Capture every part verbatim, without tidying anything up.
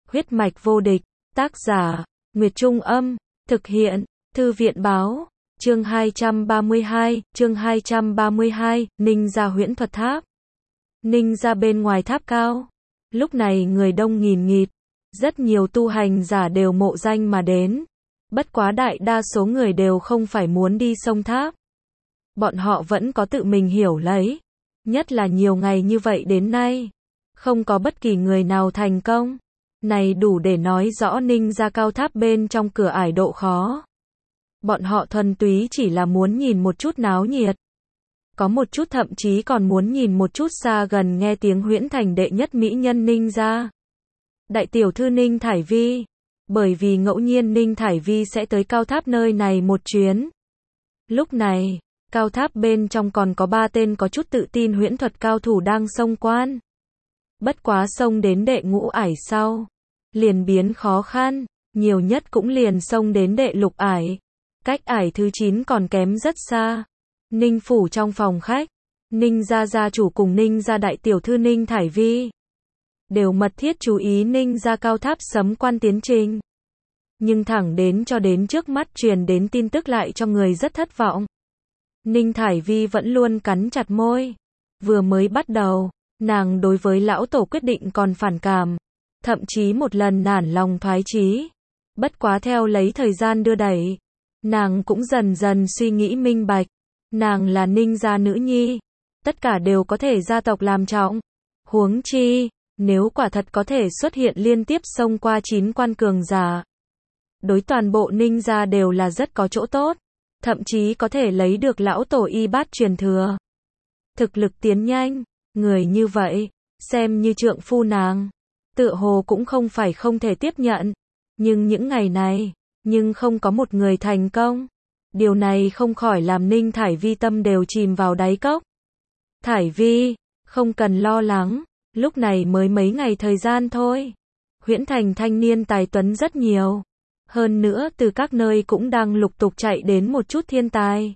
Huyết mạch vô địch, tác giả, Nguyệt Trung Âm, thực hiện, Thư viện Báo, chương hai trăm ba mươi hai, chương hai trăm ba mươi hai, Ninh gia huyễn thuật tháp. Ninh gia bên ngoài tháp cao, lúc này người đông nghìn nghịt, rất nhiều tu hành giả đều mộ danh mà đến, bất quá đại đa số người đều không phải muốn đi sông tháp. Bọn họ vẫn có tự mình hiểu lấy, nhất là nhiều ngày như vậy đến nay, không có bất kỳ người nào thành công. Này đủ để nói rõ Ninh gia cao tháp bên trong cửa ải độ khó. Bọn họ thuần túy chỉ là muốn nhìn một chút náo nhiệt. Có một chút thậm chí còn muốn nhìn một chút xa gần nghe tiếng huyễn thành đệ nhất mỹ nhân Ninh gia. Đại tiểu thư Ninh Thải Vi. Bởi vì ngẫu nhiên Ninh Thải Vi sẽ tới cao tháp nơi này một chuyến. Lúc này, cao tháp bên trong còn có ba tên có chút tự tin huyễn thuật cao thủ đang xông quan. Bất quá xông đến đệ ngũ ải sau, liền biến khó khăn, nhiều nhất cũng liền xông đến đệ lục ải. Cách ải thứ chín còn kém rất xa. Ninh phủ trong phòng khách, Ninh gia gia chủ cùng Ninh gia đại tiểu thư Ninh Thải Vi đều mật thiết chú ý Ninh gia cao tháp sấm quan tiến trình. Nhưng thẳng đến cho đến trước mắt truyền đến tin tức lại cho người rất thất vọng. Ninh Thải Vi vẫn luôn cắn chặt môi. Vừa mới bắt đầu, nàng đối với lão tổ quyết định còn phản cảm, thậm chí một lần nản lòng thoái chí. Bất quá theo lấy thời gian đưa đẩy, nàng cũng dần dần suy nghĩ minh bạch. Nàng là Ninh gia nữ nhi, tất cả đều có thể gia tộc làm trọng. Huống chi, nếu quả thật có thể xuất hiện liên tiếp xông qua chín quan cường giả, đối toàn bộ Ninh gia đều là rất có chỗ tốt, thậm chí có thể lấy được lão tổ y bát truyền thừa. Thực lực tiến nhanh, người như vậy, xem như trượng phu nàng, tựa hồ cũng không phải không thể tiếp nhận. Nhưng những ngày này, nhưng không có một người thành công. Điều này không khỏi làm Ninh Thải Vi tâm đều chìm vào đáy cốc. Thải Vi, không cần lo lắng, lúc này mới mấy ngày thời gian thôi. Huyễn thành thanh niên tài tuấn rất nhiều. Hơn nữa từ các nơi cũng đang lục tục chạy đến một chút thiên tài.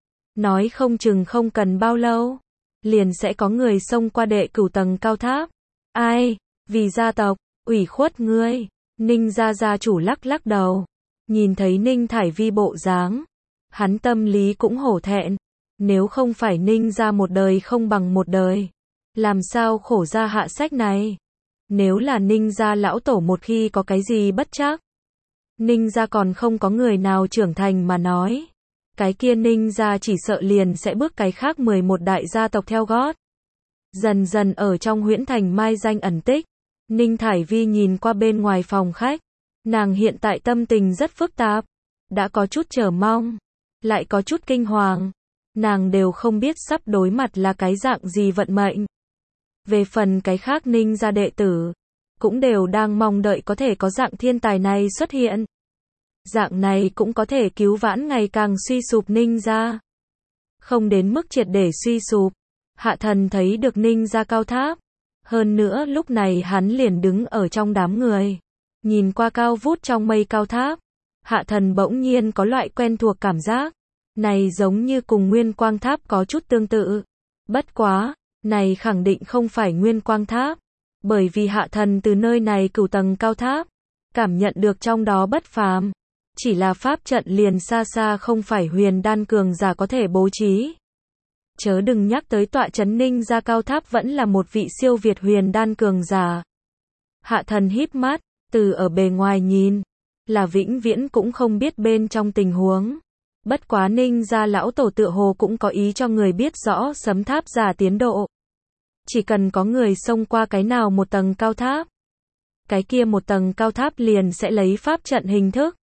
Nói không chừng không cần bao lâu, liền sẽ có người xông qua đệ cửu tầng cao tháp. Ai, vì gia tộc, ủy khuất ngươi. Ninh gia gia chủ lắc lắc đầu. Nhìn thấy Ninh Thải Vi bộ dáng, hắn tâm lý cũng hổ thẹn. Nếu không phải Ninh gia một đời không bằng một đời, làm sao khổ ra hạ sách này. Nếu là Ninh gia lão tổ một khi có cái gì bất trắc, Ninh gia còn không có người nào trưởng thành mà nói, cái kia Ninh gia chỉ sợ liền sẽ bước cái khác mười một đại gia tộc theo gót. Dần dần ở trong huyễn thành mai danh ẩn tích, Ninh Thải Vi nhìn qua bên ngoài phòng khách, nàng hiện tại tâm tình rất phức tạp, đã có chút chờ mong, lại có chút kinh hoàng, nàng đều không biết sắp đối mặt là cái dạng gì vận mệnh. Về phần cái khác Ninh gia đệ tử, cũng đều đang mong đợi có thể có dạng thiên tài này xuất hiện. Dạng này cũng có thể cứu vãn ngày càng suy sụp Ninh gia. Không đến mức triệt để suy sụp. Hạ thần thấy được Ninh gia cao tháp. Hơn nữa lúc này hắn liền đứng ở trong đám người. Nhìn qua cao vút trong mây cao tháp. Hạ thần bỗng nhiên có loại quen thuộc cảm giác. Này giống như cùng Nguyên Quang Tháp có chút tương tự. Bất quá, này khẳng định không phải Nguyên Quang Tháp. Bởi vì hạ thần từ nơi này cửu tầng cao tháp, cảm nhận được trong đó bất phàm. Chỉ là pháp trận liền xa xa không phải huyền đan cường giả có thể bố trí. Chớ đừng nhắc tới tọa trấn Ninh gia cao tháp vẫn là một vị siêu việt huyền đan cường giả. Hạ thần híp mắt, từ ở bề ngoài nhìn, là vĩnh viễn cũng không biết bên trong tình huống. Bất quá Ninh gia lão tổ tựa hồ cũng có ý cho người biết rõ sấm tháp giả tiến độ. Chỉ cần có người xông qua cái nào một tầng cao tháp, cái kia một tầng cao tháp liền sẽ lấy pháp trận hình thức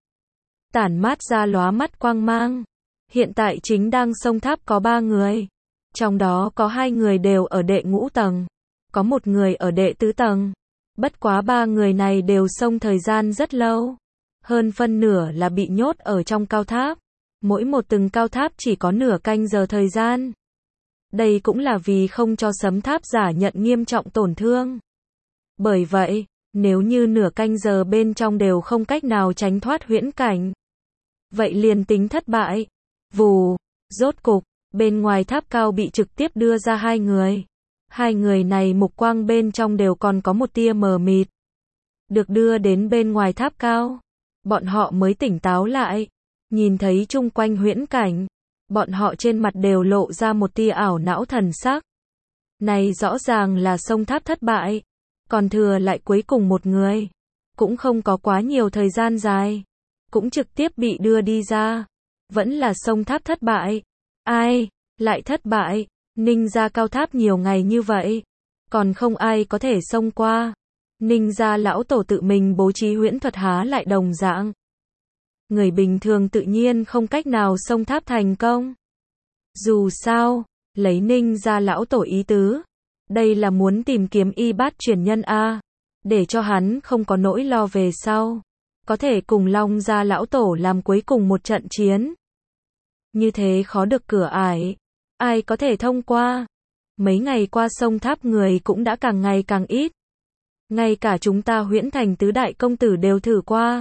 tản mát ra lóa mắt quang mang. Hiện tại chính đang xông tháp có ba người, trong đó có hai người đều ở đệ ngũ tầng, có một người ở đệ tứ tầng. Bất quá ba người này đều xông thời gian rất lâu, hơn phân nửa là bị nhốt ở trong cao tháp. Mỗi một từng cao tháp chỉ có nửa canh giờ thời gian. Đây cũng là vì không cho sấm tháp giả nhận nghiêm trọng tổn thương. Bởi vậy, nếu như nửa canh giờ bên trong đều không cách nào tránh thoát huyễn cảnh, vậy liền tính thất bại. Vù, rốt cục, bên ngoài tháp cao bị trực tiếp đưa ra hai người. Hai người này mục quang bên trong đều còn có một tia mờ mịt. được đưa đến bên ngoài tháp cao. Bọn họ mới tỉnh táo lại, nhìn thấy chung quanh huyễn cảnh, bọn họ trên mặt đều lộ ra một tia ảo não thần sắc. Này rõ ràng là sông tháp thất bại, còn thừa lại cuối cùng một người, cũng không có quá nhiều thời gian dài, cũng trực tiếp bị đưa đi ra. Vẫn là sông tháp thất bại. Ai, lại thất bại, Ninh gia cao tháp nhiều ngày như vậy, còn không ai có thể xông qua. Ninh gia lão tổ tự mình bố trí huyễn thuật há lại đồng dạng. Người bình thường tự nhiên không cách nào xông tháp thành công. Dù sao, lấy Ninh gia lão tổ ý tứ, đây là muốn tìm kiếm y bát truyền nhân a, để cho hắn không có nỗi lo về sau, có thể cùng Long gia lão tổ làm cuối cùng một trận chiến. Như thế khó được cửa ải, ai có thể thông qua? Mấy ngày qua sông tháp người cũng đã càng ngày càng ít. Ngay cả chúng ta Huyễn Thành tứ đại công tử đều thử qua.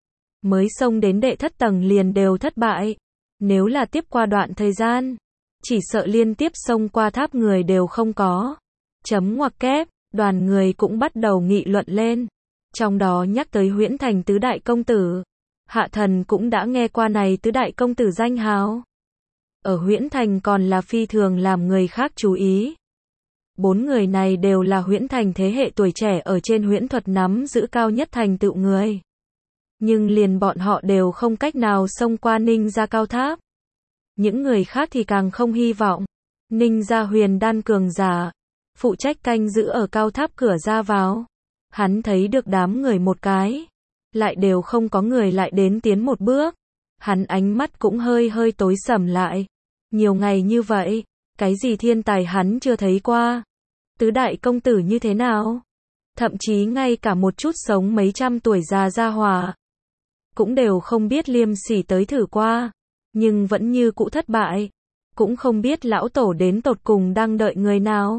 Mới xông đến đệ thất tầng liền đều thất bại. Nếu là tiếp qua đoạn thời gian, chỉ sợ liên tiếp xông qua tháp người đều không có. Chấm ngoặc kép, đoàn người cũng bắt đầu nghị luận lên. Trong đó nhắc tới Huyễn Thành tứ đại công tử. Hạ Thần cũng đã nghe qua này tứ đại công tử danh hào. Ở Huyễn Thành còn là phi thường làm người khác chú ý. Bốn người này đều là Huyễn Thành thế hệ tuổi trẻ ở trên huyễn thuật nắm giữ cao nhất thành tựu người. Nhưng liền bọn họ đều không cách nào xông qua Ninh gia cao tháp. Những người khác thì càng không hy vọng. Ninh gia huyền đan cường giả, phụ trách canh giữ ở cao tháp cửa ra vào. Hắn thấy được đám người một cái, lại đều không có người lại đến tiến một bước. Hắn ánh mắt cũng hơi hơi tối sầm lại. Nhiều ngày như vậy, cái gì thiên tài hắn chưa thấy qua. Tứ đại công tử như thế nào? Thậm chí ngay cả một chút sống mấy trăm tuổi già gia hỏa, cũng đều không biết liêm sỉ tới thử qua. Nhưng vẫn như cũ thất bại. Cũng không biết lão tổ đến tột cùng đang đợi người nào.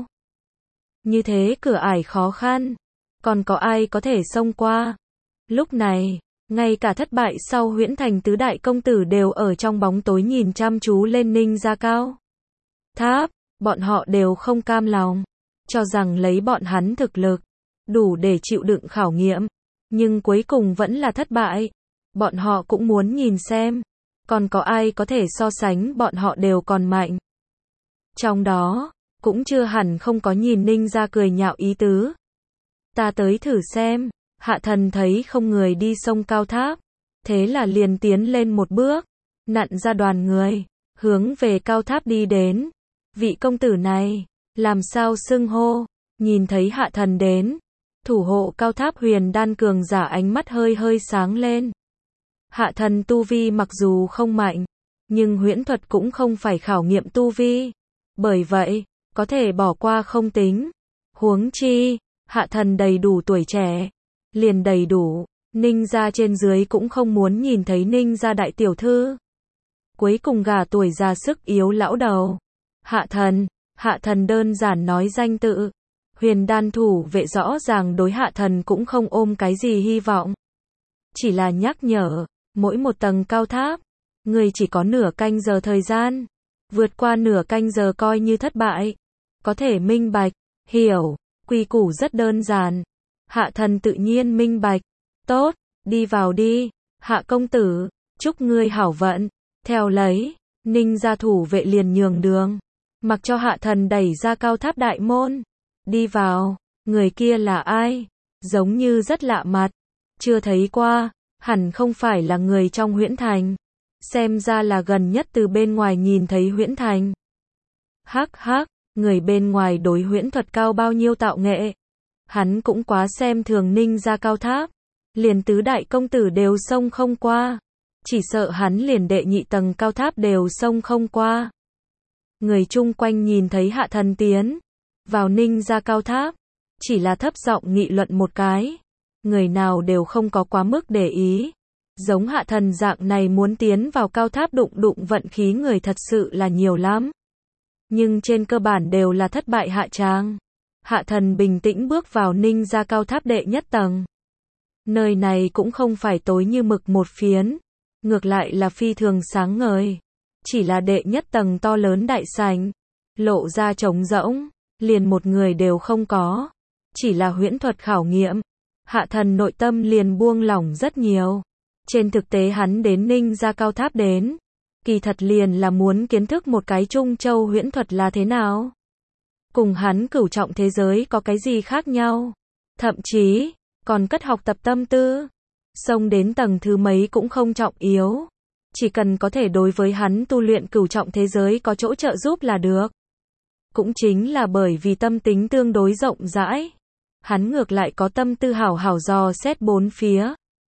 Như thế cửa ải khó khăn. Còn có ai có thể xông qua? Lúc này, ngay cả thất bại sau Huyễn Thành tứ đại công tử đều ở trong bóng tối nhìn chăm chú lên Ninh gia cao tháp. Bọn họ đều không cam lòng, cho rằng lấy bọn hắn thực lực, đủ để chịu đựng khảo nghiệm. Nhưng cuối cùng vẫn là thất bại. Bọn họ cũng muốn nhìn xem, còn có ai có thể so sánh bọn họ đều còn mạnh. Trong đó, cũng chưa hẳn không có nhìn Ninh gia cười nhạo ý tứ. Ta tới thử xem. Hạ Thần thấy không người đi sông cao tháp, thế là liền tiến lên một bước, nặn ra đoàn người, hướng về cao tháp đi đến. Vị công tử này, làm sao xưng hô? Nhìn thấy Hạ Thần đến, thủ hộ cao tháp huyền đan cường giả ánh mắt hơi hơi sáng lên. Hạ Thần tu vi mặc dù không mạnh, nhưng huyễn thuật cũng không phải khảo nghiệm tu vi. Bởi vậy, có thể bỏ qua không tính. Huống chi, Hạ Thần đầy đủ tuổi trẻ. Liền đầy đủ, Ninh gia trên dưới cũng không muốn nhìn thấy Ninh gia đại tiểu thư. Cuối cùng gả tuổi già sức yếu lão đầu. Hạ Thần, Hạ Thần đơn giản nói danh tự. Huyền đan thủ vệ rõ ràng đối Hạ Thần cũng không ôm cái gì hy vọng. Chỉ là nhắc nhở, mỗi một tầng cao tháp, người chỉ có nửa canh giờ thời gian. Vượt qua nửa canh giờ coi như thất bại. Có thể minh bạch, hiểu, quy củ rất đơn giản. Hạ Thần tự nhiên minh bạch. Tốt, đi vào đi. Hạ công tử, chúc ngươi hảo vận. Theo lấy, Ninh gia thủ vệ liền nhường đường, mặc cho Hạ Thần đẩy ra cao tháp đại môn. Đi vào. Người kia là ai? Giống như rất lạ mặt. Chưa thấy qua. Hẳn không phải là người trong Huyễn Thành. Xem ra là gần nhất từ bên ngoài nhìn thấy Huyễn Thành. Hắc hắc, người bên ngoài đối huyễn thuật cao bao nhiêu tạo nghệ. Hắn cũng quá xem thường Ninh gia cao tháp. Liền tứ đại công tử đều xông không qua. Chỉ sợ hắn liền đệ nhị tầng cao tháp đều xông không qua. Người chung quanh nhìn thấy Hạ Thần tiến vào Ninh gia cao tháp, chỉ là thấp giọng nghị luận một cái. Người nào đều không có quá mức để ý. Giống Hạ Thần dạng này muốn tiến vào cao tháp đụng đụng vận khí người thật sự là nhiều lắm. Nhưng trên cơ bản đều là thất bại hạ tràng. Hạ Thần bình tĩnh bước vào Ninh gia cao tháp đệ nhất tầng. Nơi này cũng không phải tối như mực một phiến, ngược lại là phi thường sáng ngời. Chỉ là đệ nhất tầng to lớn đại sảnh, lộ ra trống rỗng, liền một người đều không có. Chỉ là huyễn thuật khảo nghiệm, Hạ thần nội tâm liền buông lỏng rất nhiều. Trên thực tế hắn đến Ninh Gia Cao Tháp đến, kỳ thật liền là muốn kiến thức một cái Trung Châu huyễn thuật là thế nào. Cùng hắn cửu trọng thế giới có cái gì khác nhau. Thậm chí, còn cất học tập tâm tư. Xông đến tầng thứ mấy cũng không trọng yếu. Chỉ cần có thể đối với hắn tu luyện cửu trọng thế giới có chỗ trợ giúp là được. Cũng chính là bởi vì tâm tính tương đối rộng rãi. Hắn ngược lại có tâm tư hảo hảo dò xét bốn phía.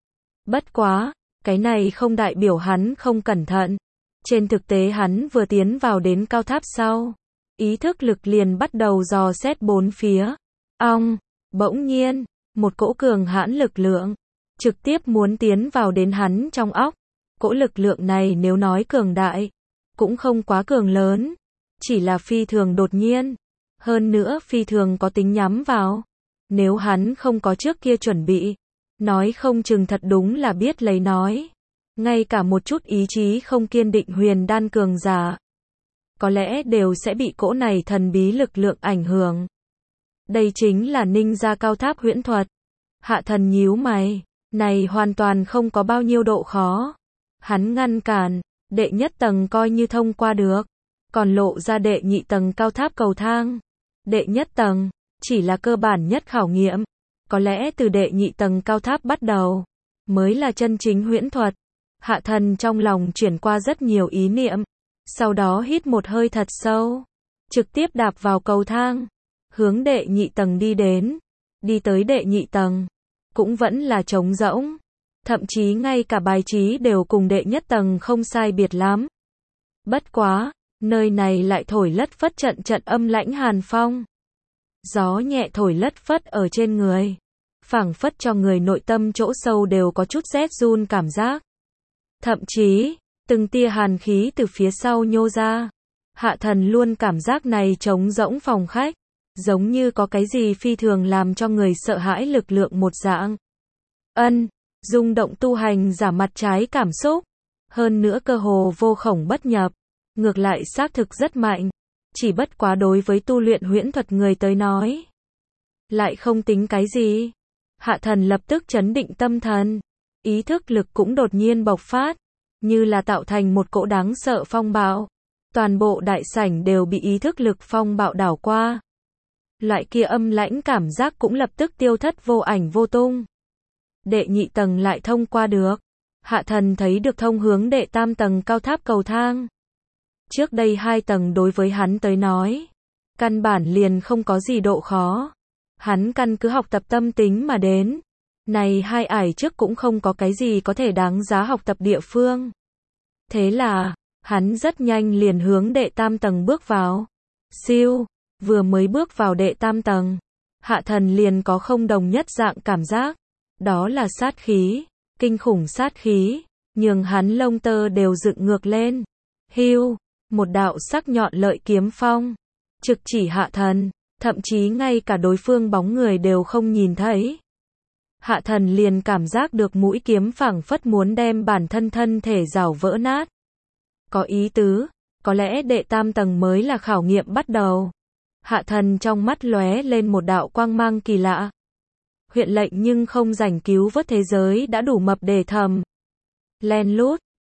Bất quá, cái này không đại biểu hắn không cẩn thận. Trên thực tế hắn vừa tiến vào đến cao tháp sau, ý thức lực liền bắt đầu dò xét bốn phía. Ong, bỗng nhiên, một cỗ cường hãn lực lượng, trực tiếp muốn tiến vào đến hắn trong óc. Cỗ lực lượng này nếu nói cường đại, cũng không quá cường lớn, chỉ là phi thường đột nhiên. Hơn nữa phi thường có tính nhắm vào. Nếu hắn không có trước kia chuẩn bị, nói không chừng thật đúng là biết lấy nói. Ngay cả một chút ý chí không kiên định huyền đan cường giả, có lẽ đều sẽ bị cỗ này thần bí lực lượng ảnh hưởng. Đây chính là Ninh Gia Cao Tháp huyễn thuật. Hạ thần nhíu mày, này hoàn toàn không có bao nhiêu độ khó. Hắn ngăn cản, đệ nhất tầng coi như thông qua được, còn lộ ra đệ nhị tầng cao tháp cầu thang. Đệ nhất tầng, chỉ là cơ bản nhất khảo nghiệm. Có lẽ từ đệ nhị tầng cao tháp bắt đầu, mới là chân chính huyễn thuật. Hạ thần trong lòng chuyển qua rất nhiều ý niệm. Sau đó hít một hơi thật sâu. Trực tiếp đạp vào cầu thang. Hướng đệ nhị tầng đi đến. Đi tới đệ nhị tầng. Cũng vẫn là trống rỗng. Thậm chí ngay cả bài trí đều cùng đệ nhất tầng không sai biệt lắm. Bất quá, nơi này lại thổi lất phất trận trận âm lãnh hàn phong. Gió nhẹ thổi lất phất ở trên người. Phảng phất cho người nội tâm chỗ sâu đều có chút rét run cảm giác. Thậm chí, từng tia hàn khí từ phía sau nhô ra. Hạ thần luôn cảm giác này trống rỗng phòng khách. Giống như có cái gì phi thường làm cho người sợ hãi lực lượng một dạng. Ân, rung động tu hành giả mặt trái cảm xúc. Hơn nữa cơ hồ vô khổng bất nhập. Ngược lại xác thực rất mạnh. Chỉ bất quá đối với tu luyện huyễn thuật người tới nói. Lại không tính cái gì. Hạ thần lập tức chấn định tâm thần. Ý thức lực cũng đột nhiên bộc phát. Như là tạo thành một cỗ đáng sợ phong bạo. Toàn bộ đại sảnh đều bị ý thức lực phong bạo đảo qua. Loại kia âm lãnh cảm giác cũng lập tức tiêu thất vô ảnh vô tung. Đệ nhị tầng lại thông qua được. Hạ thần thấy được thông hướng đệ tam tầng cao tháp cầu thang. Trước đây hai tầng đối với hắn tới nói, căn bản liền không có gì độ khó. Hắn căn cứ học tập tâm tính mà đến. Này hai ải trước cũng không có cái gì có thể đáng giá học tập địa phương. Thế là, hắn rất nhanh liền hướng đệ tam tầng bước vào. Siêu, vừa mới bước vào đệ tam tầng, hạ thần liền có không đồng nhất dạng cảm giác. Đó là sát khí, kinh khủng sát khí, nhường hắn lông tơ đều dựng ngược lên. Hưu, một đạo sắc nhọn lợi kiếm phong, trực chỉ hạ thần, thậm chí ngay cả đối phương bóng người đều không nhìn thấy. Hạ thần liền cảm giác được mũi kiếm phảng phất muốn đem bản thân thân thể rào vỡ nát. Có ý tứ, có lẽ đệ tam tầng mới là khảo nghiệm bắt đầu. Hạ thần trong mắt lóe lên một đạo quang mang kỳ lạ. Huyện lệnh nhưng không rảnh cứu vớt thế giới đã đủ mập để thầm. Len lút,